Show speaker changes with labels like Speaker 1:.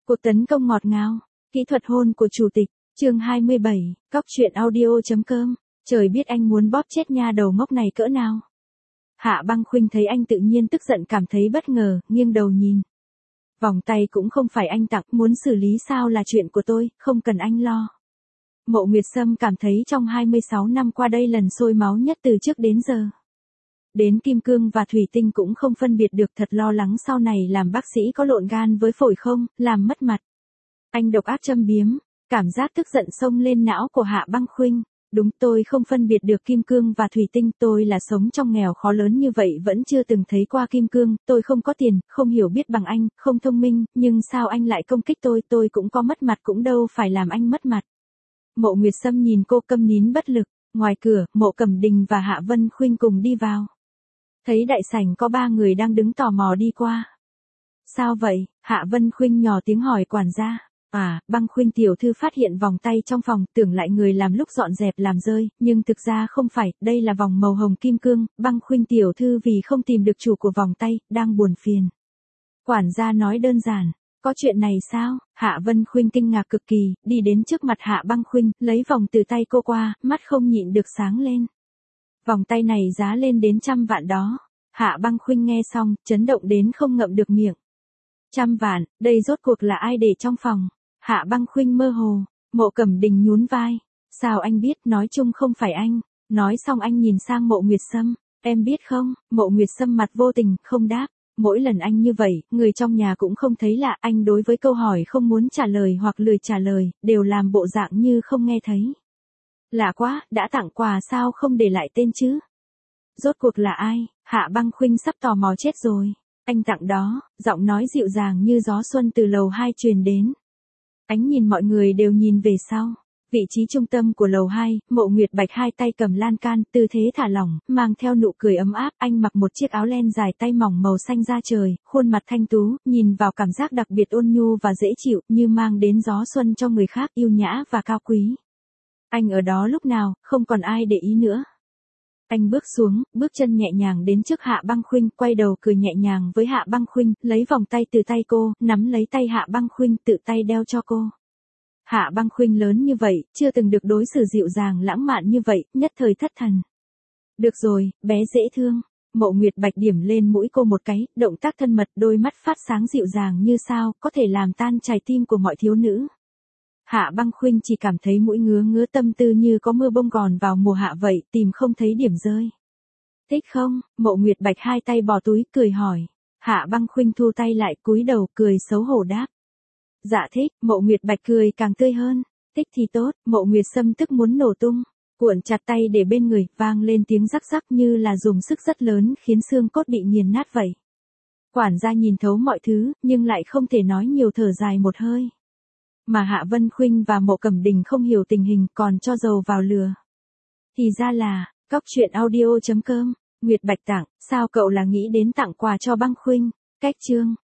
Speaker 1: Cuộc tấn công ngọt ngào, kỹ thuật hôn của chủ tịch, chương 27, cóc truyện audio.com, trời biết anh muốn bóp chết nha đầu ngốc này cỡ nào. Hạ Băng Khuynh thấy anh tự nhiên tức giận cảm thấy bất ngờ, nghiêng đầu nhìn. Vòng tay cũng không phải anh tặng, muốn xử lý sao là chuyện của tôi, không cần anh lo. Mộ Nguyệt Sâm cảm thấy trong 26 năm qua đây lần sôi máu nhất từ trước đến giờ. Đến kim cương và thủy tinh cũng không phân biệt được, thật lo lắng sau này làm bác sĩ có lộn gan với phổi không, làm mất mặt. Anh độc ác châm biếm, cảm giác tức giận xông lên não của Hạ Băng Khuynh. Đúng, tôi không phân biệt được kim cương và thủy tinh, tôi là sống trong nghèo khó lớn như vậy vẫn chưa từng thấy qua kim cương, tôi không có tiền, không hiểu biết bằng anh, không thông minh, nhưng sao anh lại công kích tôi cũng có mất mặt cũng đâu phải làm anh mất mặt. Mộ Nguyệt Sâm nhìn cô câm nín bất lực, ngoài cửa, Mộ Cẩm Đình và Hạ Vân Khuynh cùng đi vào. Thấy đại sảnh có 3 người đang đứng tò mò đi qua. Sao vậy? Hạ Vân Khuynh nhỏ tiếng hỏi quản gia. À, Băng Khuynh tiểu thư phát hiện vòng tay trong phòng, tưởng lại người làm lúc dọn dẹp làm rơi, nhưng thực ra không phải, đây là vòng màu hồng kim cương, Băng Khuynh tiểu thư vì không tìm được chủ của vòng tay, đang buồn phiền. Quản gia nói đơn giản, có chuyện này sao? Hạ Vân Khuynh kinh ngạc cực kỳ, đi đến trước mặt Hạ Băng Khuynh, lấy vòng từ tay cô qua, mắt không nhịn được sáng lên. Vòng tay này giá lên đến 100 vạn đó. Hạ Băng Khuynh nghe xong, chấn động đến không ngậm được miệng. 100 vạn, đây rốt cuộc là ai để trong phòng? Hạ Băng Khuynh mơ hồ, Mộ Cẩm Đình nhún vai. Sao anh biết, nói chung không phải anh. Nói xong anh nhìn sang Mộ Nguyệt Sâm, em biết không? Mộ Nguyệt Sâm mặt vô tình, không đáp. Mỗi lần anh như vậy, người trong nhà cũng không thấy lạ, anh đối với câu hỏi không muốn trả lời hoặc lười trả lời, đều làm bộ dạng như không nghe thấy. Lạ quá, đã tặng quà sao không để lại tên chứ? Rốt cuộc là ai? Hạ Băng Khuynh sắp tò mò chết rồi. Anh tặng đó, giọng nói dịu dàng như gió xuân từ lầu 2 truyền đến. Ánh nhìn mọi người đều nhìn về sau. Vị trí trung tâm của lầu 2, Mộ Nguyệt Bạch hai tay cầm lan can, tư thế thả lỏng, mang theo nụ cười ấm áp. Anh mặc một chiếc áo len dài tay mỏng màu xanh da trời, khuôn mặt thanh tú, nhìn vào cảm giác đặc biệt ôn nhu và dễ chịu, như mang đến gió xuân cho người khác, yêu nhã và cao quý. Anh ở đó lúc nào, không còn ai để ý nữa. Anh bước xuống, bước chân nhẹ nhàng đến trước Hạ Băng Khuynh, quay đầu cười nhẹ nhàng với Hạ Băng Khuynh, lấy vòng tay từ tay cô, nắm lấy tay Hạ Băng Khuynh, tự tay đeo cho cô. Hạ Băng Khuynh lớn như vậy, chưa từng được đối xử dịu dàng lãng mạn như vậy, nhất thời thất thần. Được rồi, bé dễ thương. Mộ Nguyệt Bạch điểm lên mũi cô một cái, động tác thân mật, đôi mắt phát sáng dịu dàng như sao, có thể làm tan trái tim của mọi thiếu nữ. Hạ Băng Khuynh chỉ cảm thấy mũi ngứa ngứa, tâm tư như có mưa bông gòn vào mùa hạ vậy, tìm không thấy điểm rơi. Thích không? Mộ Nguyệt Bạch hai tay bỏ túi, cười hỏi. Hạ Băng Khuynh thu tay lại, cúi đầu, cười xấu hổ đáp. Dạ thích. Mộ Nguyệt Bạch cười càng tươi hơn. Thích thì tốt. Mộ Nguyệt Sâm tức muốn nổ tung, cuộn chặt tay để bên người, vang lên tiếng rắc rắc như là dùng sức rất lớn khiến xương cốt bị nghiền nát vậy. Quản gia nhìn thấu mọi thứ, nhưng lại không thể nói nhiều, thở dài một hơi. Mà Hạ Vân Khuynh và Mộ Cẩm Đình không hiểu tình hình, còn cho dầu vào lửa. Thì ra là, cóc truyện audio.com, Nguyệt Bạch tặng, sao cậu là nghĩ đến tặng quà cho Băng Khuynh? Cách chương.